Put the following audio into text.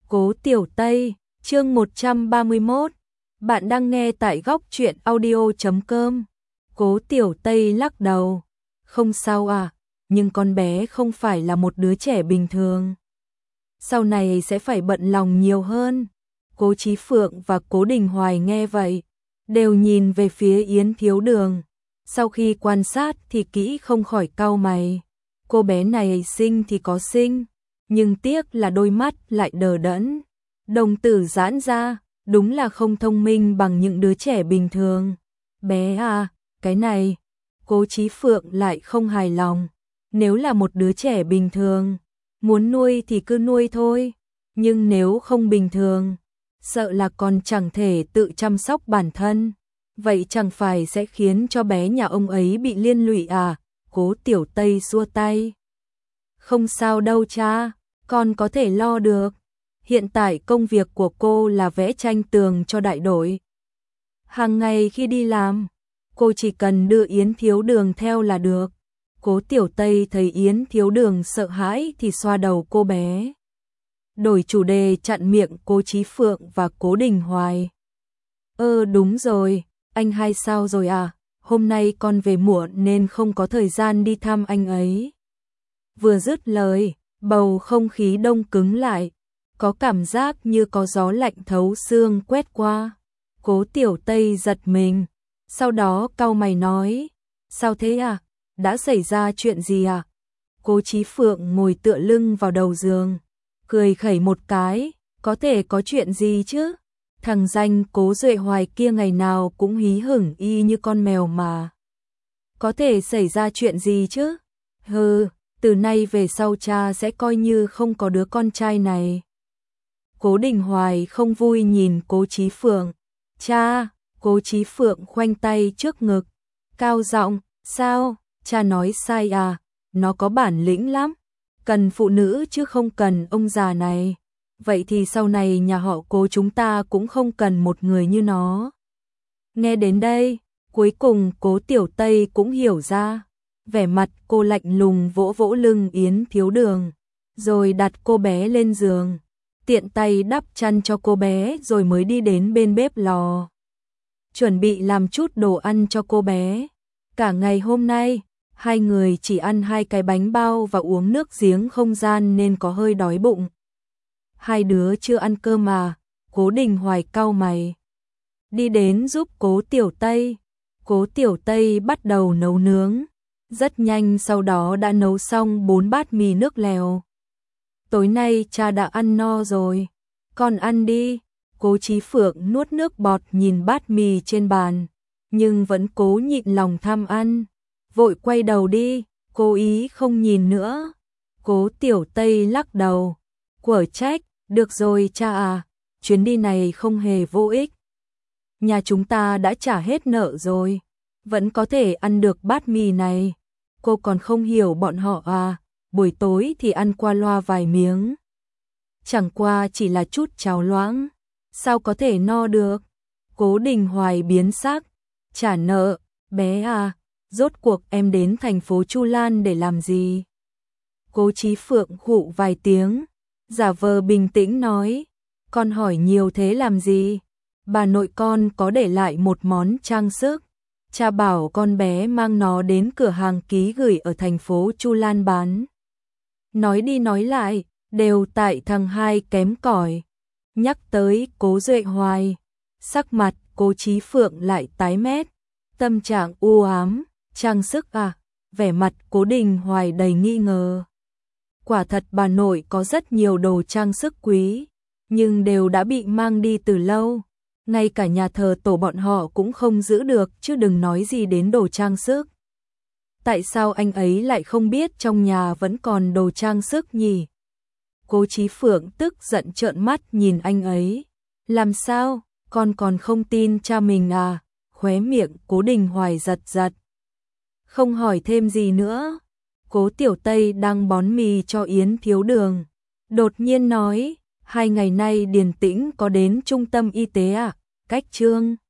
Cố Tiểu Tây, chương 131. Bạn đang nghe tại góc truyện audio.com. Cố Tiểu Tây lắc đầu. Không sao à, nhưng con bé không phải là một đứa trẻ bình thường. Sau này sẽ phải bận lòng nhiều hơn. Cố Chí Phượng và Cố Đình Hoài nghe vậy, đều nhìn về phía Yến Thiếu Đường. Sau khi quan sát thì kỹ không khỏi cau mày. Cô bé này xinh thì có xinh, nhưng tiếc là đôi mắt lại đờ đẫn, đồng tử giãn ra, đúng là không thông minh bằng những đứa trẻ bình thường. Bé à, cái này, Cố Chí Phượng lại không hài lòng. Nếu là một đứa trẻ bình thường, muốn nuôi thì cứ nuôi thôi, nhưng nếu không bình thường, sợ là còn chẳng thể tự chăm sóc bản thân. Vậy chẳng phải sẽ khiến cho bé nhà ông ấy bị liên lụy à? Cố Tiểu Tây xua tay. Không sao đâu cha, con có thể lo được. Hiện tại công việc của cô là vẽ tranh tường cho đại đội. Hàng ngày khi đi làm, cô chỉ cần đưa Yến Thiếu Đường theo là được. Cố Tiểu Tây thấy Yến Thiếu Đường sợ hãi thì xoa đầu cô bé. Đổi chủ đề chặn miệng Cố Chí Phượng và Cố Đình Hoài. Đúng rồi, anh hai sao rồi à? Hôm nay con về muộn nên không có thời gian đi thăm anh ấy. Vừa dứt lời, bầu không khí đông cứng lại, có cảm giác như có gió lạnh thấu xương quét qua. Cố Tiểu Tây giật mình, sau đó cau mày nói, sao thế à? Đã xảy ra chuyện gì à? Cố Chí Phượng ngồi tựa lưng vào đầu giường, cười khẩy một cái, có thể có chuyện gì chứ? Thằng danh Cố Duệ Hoài kia ngày nào cũng hí hửng y như con mèo mà. Có thể xảy ra chuyện gì chứ? Từ nay về sau cha sẽ coi như không có đứa con trai này. Cố Đình Hoài không vui nhìn Cố Chí Phượng. Cha, Cố Chí Phượng khoanh tay trước ngực, cao giọng, sao, cha nói sai à? Nó có bản lĩnh lắm, cần phụ nữ chứ không cần ông già này. Vậy thì sau này nhà họ Cố chúng ta cũng không cần một người như nó. Nghe đến đây, cuối cùng Cố Tiểu Tây cũng hiểu ra. Vẻ mặt cô lạnh lùng vỗ vỗ lưng Yến Thiếu Đường, rồi đặt cô bé lên giường, tiện tay đắp chăn cho cô bé rồi mới đi đến bên bếp lò, chuẩn bị làm chút đồ ăn cho cô bé. Cả ngày hôm nay, hai người chỉ ăn 2 cái bánh bao và uống nước giếng không gian nên có hơi đói bụng. Hai đứa chưa ăn cơm mà, Cố Đình Hoài cau mày. Đi đến giúp Cố Tiểu Tây. Cố Tiểu Tây bắt đầu nấu nướng. Rất nhanh sau đó đã nấu xong 4 bát mì nước lèo. Tối nay cha đã ăn no rồi, con ăn đi. Cố Chí Phượng nuốt nước bọt nhìn bát mì trên bàn, nhưng vẫn cố nhịn lòng tham ăn. Vội quay đầu đi, cố ý không nhìn nữa. Cố Tiểu Tây lắc đầu, quở trách, được rồi cha à, chuyến đi này không hề vô ích. Nhà chúng ta đã trả hết nợ rồi, vẫn có thể ăn được bát mì này. Cô còn không hiểu bọn họ à, buổi tối thì ăn qua loa vài miếng. Chẳng qua chỉ là chút cháo loãng, sao có thể no được. Cố Đình Hoài biến sắc, trả nợ, bé à, rốt cuộc em đến thành phố Chu Lan để làm gì? Cố Chí Phượng khụ vài tiếng, giả vờ bình tĩnh nói, con hỏi nhiều thế làm gì? Bà nội con có để lại một món trang sức, cha bảo con bé mang nó đến cửa hàng ký gửi ở thành phố Chu Lan bán. Nói đi nói lại, đều tại thằng hai kém cỏi. Nhắc tới Cố Duệ Hoài, sắc mặt Cố Chí Phượng lại tái mét, tâm trạng u ám, trang sức à? Vẻ mặt Cố Đình Hoài đầy nghi ngờ. Quả thật bà nội có rất nhiều đồ trang sức quý, nhưng đều đã bị mang đi từ lâu. Ngay cả nhà thờ tổ bọn họ cũng không giữ được chứ đừng nói gì đến đồ trang sức. Tại sao anh ấy lại không biết trong nhà vẫn còn đồ trang sức nhỉ? Cố Chí Phượng tức giận trợn mắt nhìn anh ấy. Làm sao, con còn không tin cha mình à? Khóe miệng Cố Đình Hoài giật giật. Không hỏi thêm gì nữa. Cố Tiểu Tây đang bón mì cho Yến Thiếu Đường, đột nhiên nói, 2 ngày nay Điền Tĩnh có đến trung tâm y tế à? Cách Trương